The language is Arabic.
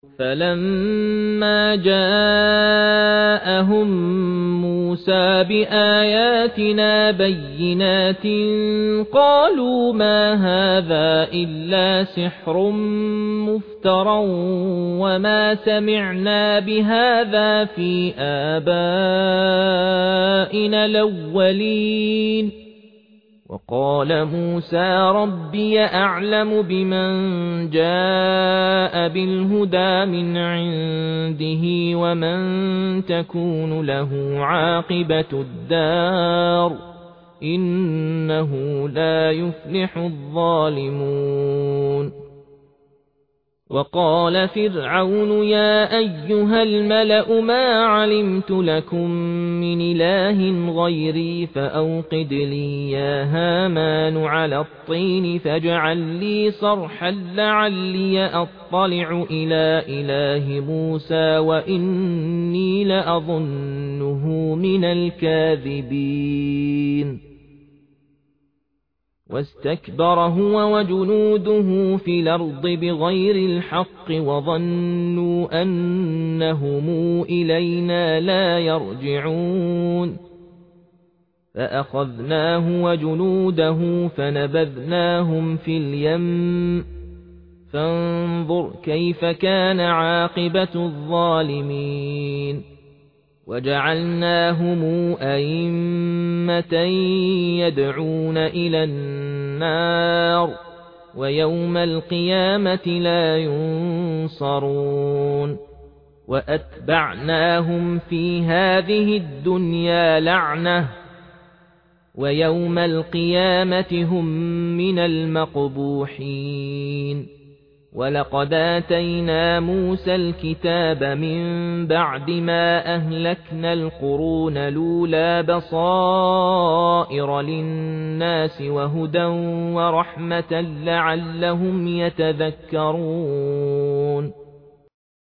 فَلَمَّا جَاءَهُم مُوسَى بِآيَاتِنَا بَيِّنَاتٍ قَالُوا مَا هَذَا إِلَّا سِحْرٌ مُفْتَرًى وَمَا سَمِعْنَا بِهَذَا فِي آبَائِنَا الْأَوَّلِينَ وَقَالَ مُوسَى رَبِّي أَعْلَمُ بِمَنْ جَاءَ بِالْهُدَى مِنْ عِنْدِهِ وَمَنْ تَكُونُ لَهُ عَاقِبَةُ الدَّارِ إِنَّهُ لَا يُفْلِحُ الظَّالِمُونَ وَقَالَ فِرْعَوْنُ يَا أَيُّهَا الْمَلَأُ مَا عَلِمْتُ لَكُمْ مِنْ إِلَٰهٍ غَيْرِي فَأَوْقِدْ لِي يَا هَامَانُ عَلَى الطِّينِ فاجْعَل لِّي صَرْحًا لَّعَلِّي أَطَّلِعُ إِلَىٰ إِلَٰهِ مُوسَىٰ وَإِنِّي لَأَظُنُّهُ مِنَ الْكَاذِبِينَ وَاسْتَكْبَرَ هُوَ وَجُنُودُهُ فِي الْأَرْضِ بِغَيْرِ الْحَقِّ وَظَنُّوا أَنَّهُمْ إِلَيْنَا لَا يَرْجِعُونَ فَأَخَذْنَاهُ وَجُنُودَهُ فَنَبَذْنَاهُمْ فِي الْيَمِّ فانظُرْ كَيْفَ كَانَ عَاقِبَةُ الظَّالِمِينَ وَجَعَلْنَاهُمْ أَئِمَّةً يَدْعُونَ إِلَى النَّارِ وَيَوْمَ الْقِيَامَةِ لَا يُنصَرُونَ وَأَتْبَعْنَاهُمْ فِي هَذِهِ الدُّنْيَا لَعْنَةً وَيَوْمَ الْقِيَامَةِ هُمْ مِنَ الْمَقْبُوحِينَ وَلَقَدْ آتَيْنَا مُوسَى الْكِتَابَ مِنْ بَعْدِ مَا أَهْلَكْنَا الْقُرُونَ الْأُولَى بَصَائِرَ لِلنَّاسِ وَهُدًى وَرَحْمَةً لَعَلَّهُمْ يَتَذَكَّرُونَ